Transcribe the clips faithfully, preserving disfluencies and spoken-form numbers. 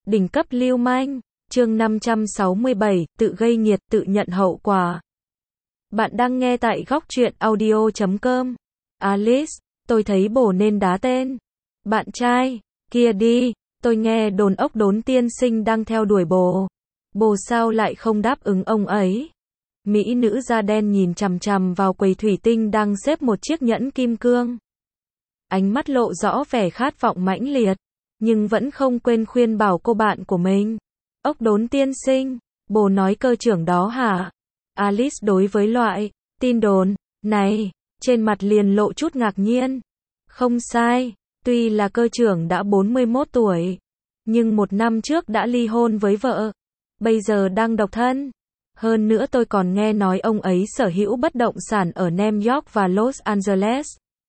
Đỉnh cấp lưu manh, chương năm trăm sáu mươi bảy, tự gây nghiệt, tự nhận hậu quả. Bạn đang nghe tại góc truyện audio chấm com. Alice, tôi thấy bồ nên đá tên bạn trai kia đi, tôi nghe đồn ốc đốn tiên sinh đang theo đuổi bồ. Bồ sao lại không đáp ứng ông ấy? Mỹ nữ da đen nhìn chằm chằm vào quầy thủy tinh đang xếp một chiếc nhẫn kim cương. Ánh mắt lộ rõ vẻ khát vọng mãnh liệt, nhưng vẫn không quên khuyên bảo cô bạn của mình. Ốc đốn tiên sinh, bồ nói cơ trưởng đó hả? Alice đối với loại tin đồn này, trên mặt liền lộ chút ngạc nhiên. Không sai, tuy là cơ trưởng đã bốn mươi mốt tuổi, nhưng một năm trước đã ly hôn với vợ, bây giờ đang độc thân. Hơn nữa tôi còn nghe nói ông ấy sở hữu bất động sản ở New York và Los Angeles.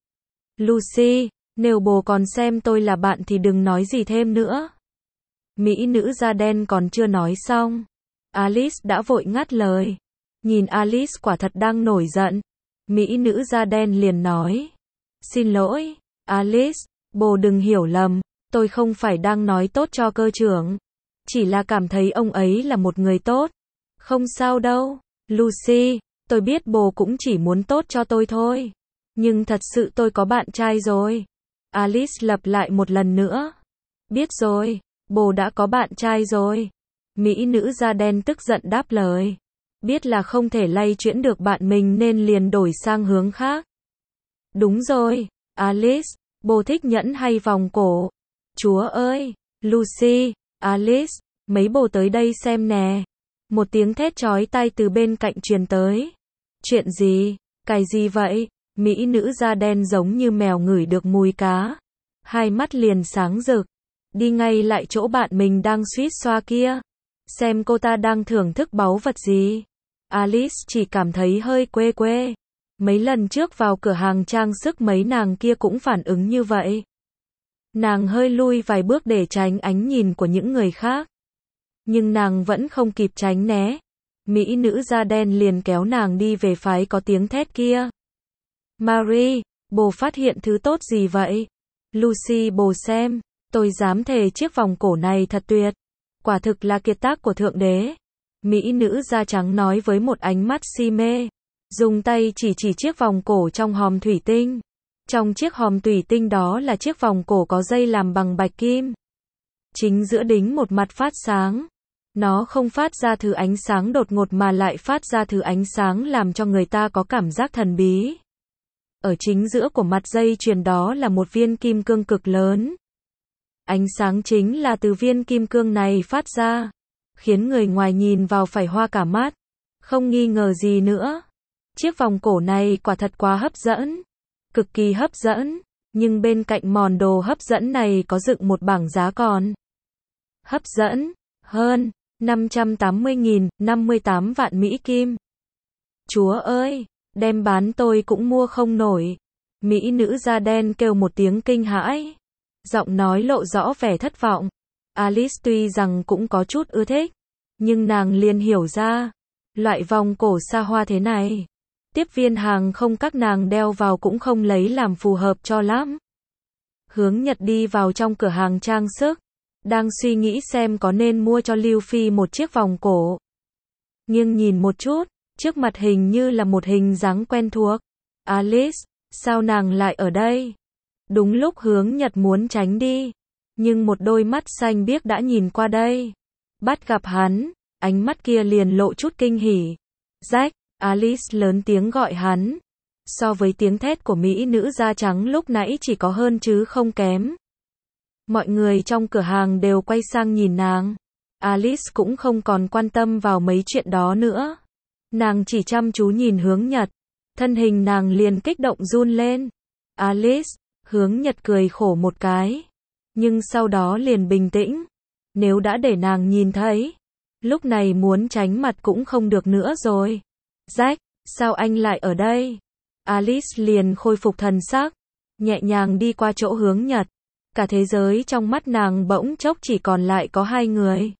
Lucy, nếu bồ còn xem tôi là bạn thì đừng nói gì thêm nữa. Mỹ nữ da đen còn chưa nói xong, Alice đã vội ngắt lời. Nhìn Alice quả thật đang nổi giận, Mỹ nữ da đen liền nói. Xin lỗi, Alice, bồ đừng hiểu lầm, tôi không phải đang nói tốt cho cơ trưởng. Chỉ là cảm thấy ông ấy là một người tốt. Không sao đâu, Lucy, tôi biết bồ cũng chỉ muốn tốt cho tôi thôi. Nhưng thật sự tôi có bạn trai rồi. Alice lặp lại một lần nữa. Biết rồi, bồ đã có bạn trai rồi. Mỹ nữ da đen tức giận đáp lời. Biết là không thể lay chuyển được bạn mình nên liền đổi sang hướng khác. Đúng rồi, Alice, bồ thích nhẫn hay vòng cổ? Chúa ơi, Lucy, Alice, mấy bồ tới đây xem nè. Một tiếng thét chói tai từ bên cạnh truyền tới. Chuyện gì? Cái gì vậy? Mỹ nữ da đen giống như mèo ngửi được mùi cá. Hai mắt liền sáng rực. Đi ngay lại chỗ bạn mình đang suýt xoa kia. Xem cô ta đang thưởng thức báu vật gì. Alice chỉ cảm thấy hơi quê quê. Mấy lần trước vào cửa hàng trang sức mấy nàng kia cũng phản ứng như vậy. Nàng hơi lui vài bước để tránh ánh nhìn của những người khác. Nhưng nàng vẫn không kịp tránh né. Mỹ nữ da đen liền kéo nàng đi về phái có tiếng thét kia. Marie, bồ phát hiện thứ tốt gì vậy? Lucy, bồ xem, tôi dám thề chiếc vòng cổ này thật tuyệt. Quả thực là kiệt tác của Thượng Đế. Mỹ nữ da trắng nói với một ánh mắt si mê. Dùng tay chỉ chỉ chiếc vòng cổ trong hòm thủy tinh. Trong chiếc hòm thủy tinh đó là chiếc vòng cổ có dây làm bằng bạch kim. Chính giữa đính một mặt phát sáng. Nó không phát ra thứ ánh sáng đột ngột mà lại phát ra thứ ánh sáng làm cho người ta có cảm giác thần bí. Ở chính giữa của mặt dây chuyền đó là một viên kim cương cực lớn. Ánh sáng chính là từ viên kim cương này phát ra, khiến người ngoài nhìn vào phải hoa cả mắt. Không nghi ngờ gì nữa. Chiếc vòng cổ này quả thật quá hấp dẫn. Cực kỳ hấp dẫn. Nhưng bên cạnh món đồ hấp dẫn này có dựng một bảng giá còn hấp dẫn hơn năm trăm tám mươi nghìn, năm mươi tám vạn Mỹ Kim. Chúa ơi, đem bán tôi cũng mua không nổi. Mỹ nữ da đen kêu một tiếng kinh hãi. Giọng nói lộ rõ vẻ thất vọng. Alice tuy rằng cũng có chút ưa thích, nhưng nàng liền hiểu ra. Loại vòng cổ xa hoa thế này, tiếp viên hàng không các nàng đeo vào cũng không lấy làm phù hợp cho lắm. Hướng Nhật đi vào trong cửa hàng trang sức. Đang suy nghĩ xem có nên mua cho Lưu Phi một chiếc vòng cổ. Nhưng nhìn một chút, trước mặt hình như là một hình dáng quen thuộc. Alice, sao nàng lại ở đây? Đúng lúc Hướng Nhật muốn tránh đi, nhưng một đôi mắt xanh biếc đã nhìn qua đây. Bắt gặp hắn, ánh mắt kia liền lộ chút kinh hỉ. Jack, Alice lớn tiếng gọi hắn. So với tiếng thét của Mỹ nữ da trắng lúc nãy chỉ có hơn chứ không kém. Mọi người trong cửa hàng đều quay sang nhìn nàng. Alice cũng không còn quan tâm vào mấy chuyện đó nữa. Nàng chỉ chăm chú nhìn Hướng Nhật. Thân hình nàng liền kích động run lên. Alice, Hướng Nhật cười khổ một cái. Nhưng sau đó liền bình tĩnh. Nếu đã để nàng nhìn thấy, lúc này muốn tránh mặt cũng không được nữa rồi. Jack, sao anh lại ở đây? Alice liền khôi phục thần sắc, nhẹ nhàng đi qua chỗ Hướng Nhật. Cả thế giới trong mắt nàng bỗng chốc chỉ còn lại có hai người.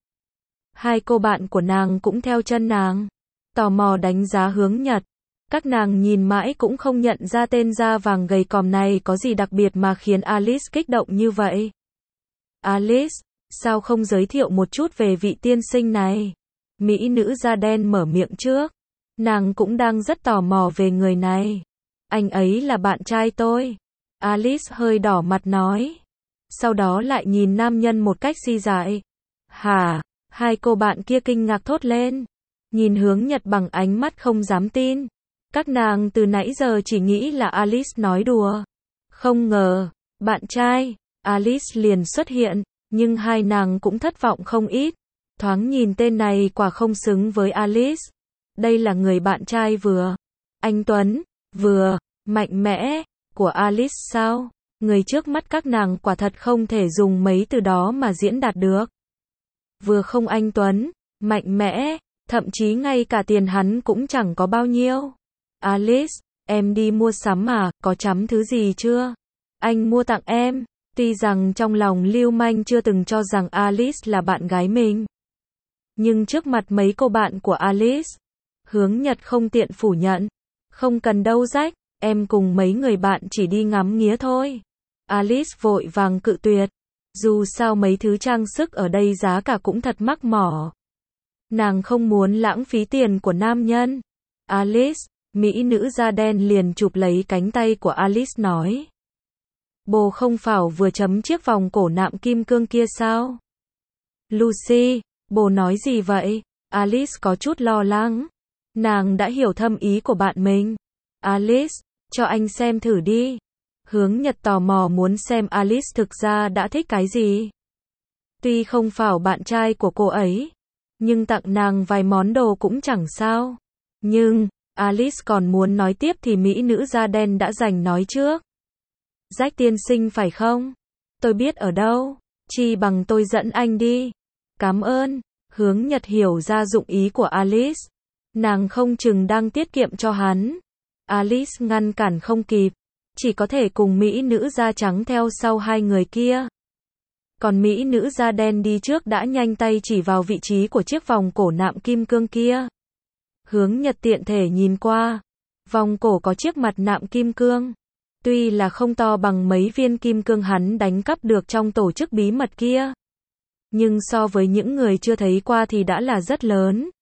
Hai cô bạn của nàng cũng theo chân nàng, tò mò đánh giá Hướng Nhật. Các nàng nhìn mãi cũng không nhận ra tên da vàng gầy còm này có gì đặc biệt mà khiến Alice kích động như vậy. Alice, Sao không giới thiệu một chút về vị tiên sinh này? Mỹ nữ da đen mở miệng trước. Nàng cũng đang rất tò mò về người này. Anh ấy là bạn trai tôi. Alice hơi đỏ mặt nói. Sau đó lại nhìn nam nhân một cách si dại. Hả? Hai cô bạn kia kinh ngạc thốt lên. Nhìn Hướng Nhật bằng ánh mắt không dám tin. Các nàng từ nãy giờ chỉ nghĩ là Alice nói đùa. Không ngờ, bạn trai, Alice liền xuất hiện, nhưng hai nàng cũng thất vọng không ít. Thoáng nhìn tên này quả không xứng với Alice. Đây là người bạn trai vừa anh tuấn, vừa mạnh mẽ của Alice sao? Người trước mắt các nàng quả thật không thể dùng mấy từ đó mà diễn đạt được. Vừa không anh tuấn, mạnh mẽ, thậm chí ngay cả tiền hắn cũng chẳng có bao nhiêu. Alice, em đi mua sắm à, có chấm thứ gì chưa? Anh mua tặng em. Tuy rằng trong lòng Lưu Manh chưa từng cho rằng Alice là bạn gái mình. Nhưng trước mặt mấy cô bạn của Alice, Hướng Nhật không tiện phủ nhận. Không cần đâu rách, em cùng mấy người bạn chỉ đi ngắm nghía thôi. Alice vội vàng cự tuyệt. Dù sao mấy thứ trang sức ở đây giá cả cũng thật mắc mỏ. Nàng không muốn lãng phí tiền của nam nhân. Alice, mỹ nữ da đen liền chụp lấy cánh tay của Alice nói. Bồ không phải vừa chấm chiếc vòng cổ nạm kim cương kia sao? Lucy, bồ nói gì vậy? Alice có chút lo lắng. Nàng đã hiểu thâm ý của bạn mình. Alice, cho anh xem thử đi. Hướng Nhật tò mò muốn xem Alice thực ra đã thích cái gì. Tuy không phải bạn trai của cô ấy, nhưng tặng nàng vài món đồ cũng chẳng sao. Nhưng, Alice còn muốn nói tiếp thì mỹ nữ da đen đã giành nói trước. Jack tiên sinh phải không? Tôi biết ở đâu, chi bằng tôi dẫn anh đi. Cảm ơn. Hướng Nhật hiểu ra dụng ý của Alice. Nàng không chừng đang tiết kiệm cho hắn. Alice ngăn cản không kịp, chỉ có thể cùng mỹ nữ da trắng theo sau hai người kia. Còn mỹ nữ da đen đi trước đã nhanh tay chỉ vào vị trí của chiếc vòng cổ nạm kim cương kia. Hướng Nhật tiện thể nhìn qua. Vòng cổ có chiếc mặt nạm kim cương. Tuy là không to bằng mấy viên kim cương hắn đánh cắp được trong tổ chức bí mật kia. Nhưng so với những người chưa thấy qua thì đã là rất lớn.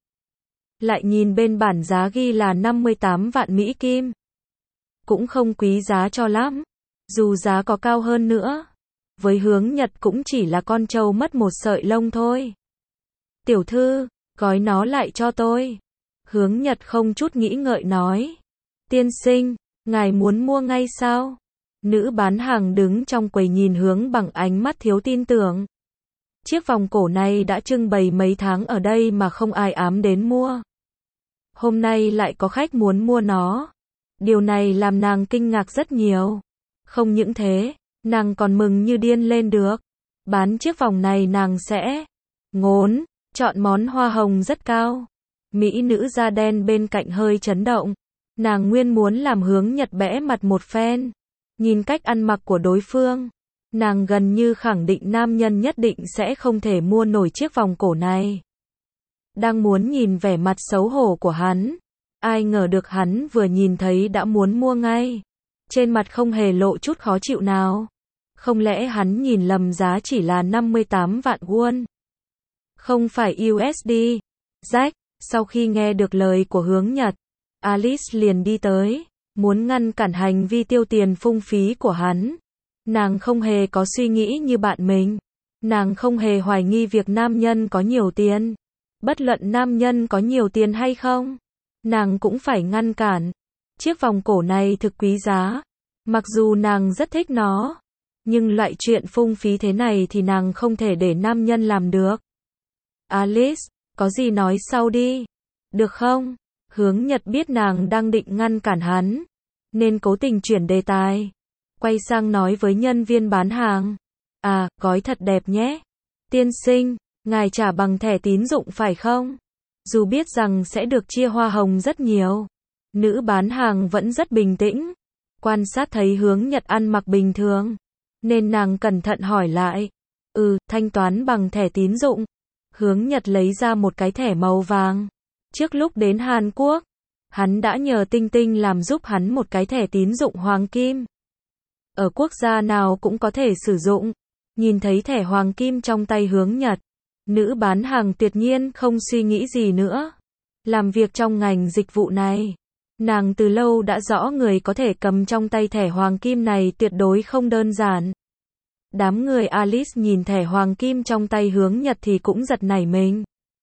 Lại nhìn bên bản giá ghi là năm mươi tám vạn Mỹ Kim. Cũng không quý giá cho lắm. Dù giá có cao hơn nữa, với Hướng Nhật cũng chỉ là con trâu mất một sợi lông thôi. Tiểu thư, gói nó lại cho tôi. Hướng Nhật không chút nghĩ ngợi nói. Tiên sinh, ngài muốn mua ngay sao? Nữ bán hàng đứng trong quầy nhìn Hướng bằng ánh mắt thiếu tin tưởng. Chiếc vòng cổ này đã trưng bày mấy tháng ở đây mà không ai ám đến mua. Hôm nay lại có khách muốn mua nó. Điều này làm nàng kinh ngạc rất nhiều. Không những thế, nàng còn mừng như điên lên được. Bán chiếc vòng này nàng sẽ ngốn, chọn món hoa hồng rất cao. Mỹ nữ da đen bên cạnh hơi chấn động. Nàng nguyên muốn làm Hướng Nhật bẽ mặt một phen. Nhìn cách ăn mặc của đối phương, nàng gần như khẳng định nam nhân nhất định sẽ không thể mua nổi chiếc vòng cổ này. Đang muốn nhìn vẻ mặt xấu hổ của hắn, ai ngờ được hắn vừa nhìn thấy đã muốn mua ngay. Trên mặt không hề lộ chút khó chịu nào. Không lẽ hắn nhìn lầm giá chỉ là năm mươi tám vạn won? Không phải u ét đê. Jack, sau khi nghe được lời của Hướng Nhật, Alice liền đi tới, muốn ngăn cản hành vi tiêu tiền phung phí của hắn. Nàng không hề có suy nghĩ như bạn mình. Nàng không hề hoài nghi việc nam nhân có nhiều tiền. Bất luận nam nhân có nhiều tiền hay không, nàng cũng phải ngăn cản. Chiếc vòng cổ này thực quý giá. Mặc dù nàng rất thích nó, nhưng loại chuyện phung phí thế này thì nàng không thể để nam nhân làm được. Alice, có gì nói sau đi. Được không? Hướng Nhật biết nàng đang định ngăn cản hắn, nên cố tình chuyển đề tài. Quay sang nói với nhân viên bán hàng. À, gói thật đẹp nhé. Tiên sinh, ngài trả bằng thẻ tín dụng phải không? Dù biết rằng sẽ được chia hoa hồng rất nhiều, nữ bán hàng vẫn rất bình tĩnh. Quan sát thấy Hướng Nhật ăn mặc bình thường, nên nàng cẩn thận hỏi lại. Ừ, thanh toán bằng thẻ tín dụng. Hướng Nhật lấy ra một cái thẻ màu vàng. Trước lúc đến Hàn Quốc, hắn đã nhờ Tinh Tinh làm giúp hắn một cái thẻ tín dụng hoàng kim. Ở quốc gia nào cũng có thể sử dụng, Nhìn thấy thẻ hoàng kim trong tay Hướng Nhật, nữ bán hàng tuyệt nhiên không suy nghĩ gì nữa. Làm việc trong ngành dịch vụ này, nàng từ lâu đã rõ người có thể cầm trong tay thẻ hoàng kim này tuyệt đối không đơn giản. Đám người Alice nhìn thẻ hoàng kim trong tay Hướng Nhật thì cũng giật nảy mình.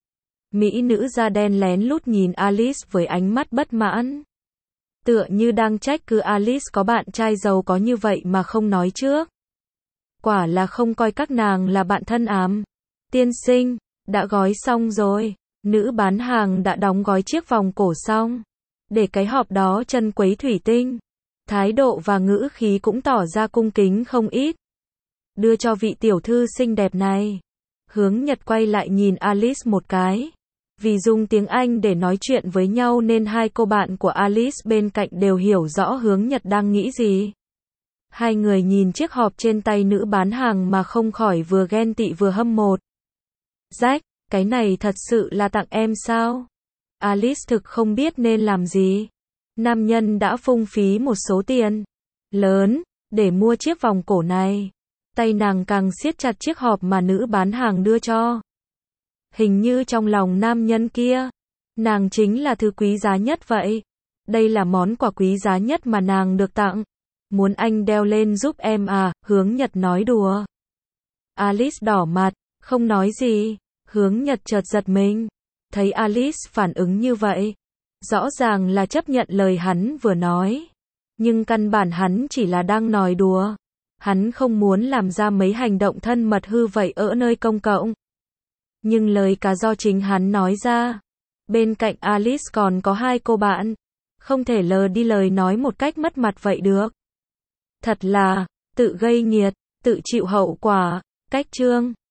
Mỹ nữ da đen lén lút nhìn Alice với ánh mắt bất mãn. Tựa như đang trách cứ Alice có bạn trai giàu có như vậy mà không nói trước. Quả là không coi các nàng là bạn thân ám. Tiên sinh, đã gói xong rồi. Nữ bán hàng đã đóng gói chiếc vòng cổ xong. Để cái hộp đó chân quấy thủy tinh. Thái độ và ngữ khí cũng tỏ ra cung kính không ít. Đưa cho vị tiểu thư xinh đẹp này. Hướng Nhật quay lại nhìn Alice một cái. Vì dùng tiếng Anh để nói chuyện với nhau nên hai cô bạn của Alice bên cạnh đều hiểu rõ Hướng Nhật đang nghĩ gì. Hai người nhìn chiếc hộp trên tay nữ bán hàng mà không khỏi vừa ghen tị vừa hâm mộ. Jack, cái này thật sự là tặng em sao? Alice thực không biết nên làm gì. Nam nhân đã phung phí một số tiền lớn để mua chiếc vòng cổ này. Tay nàng càng siết chặt chiếc hộp mà nữ bán hàng đưa cho. Hình như trong lòng nam nhân kia, nàng chính là thứ quý giá nhất vậy. Đây là món quà quý giá nhất mà nàng được tặng. Muốn anh đeo lên giúp em à? Hướng Nhật nói đùa. Alice đỏ mặt, không nói gì. Hướng Nhật chợt giật mình. Thấy Alice phản ứng như vậy, rõ ràng là chấp nhận lời hắn vừa nói. Nhưng căn bản hắn chỉ là đang nói đùa. Hắn không muốn làm ra mấy hành động thân mật hư vậy ở nơi công cộng. Nhưng lời cả do chính hắn nói ra. Bên cạnh Alice còn có hai cô bạn. Không thể lờ đi lời nói một cách mất mặt vậy được. Thật là, tự gây nghiệt, tự chịu hậu quả. Cách chương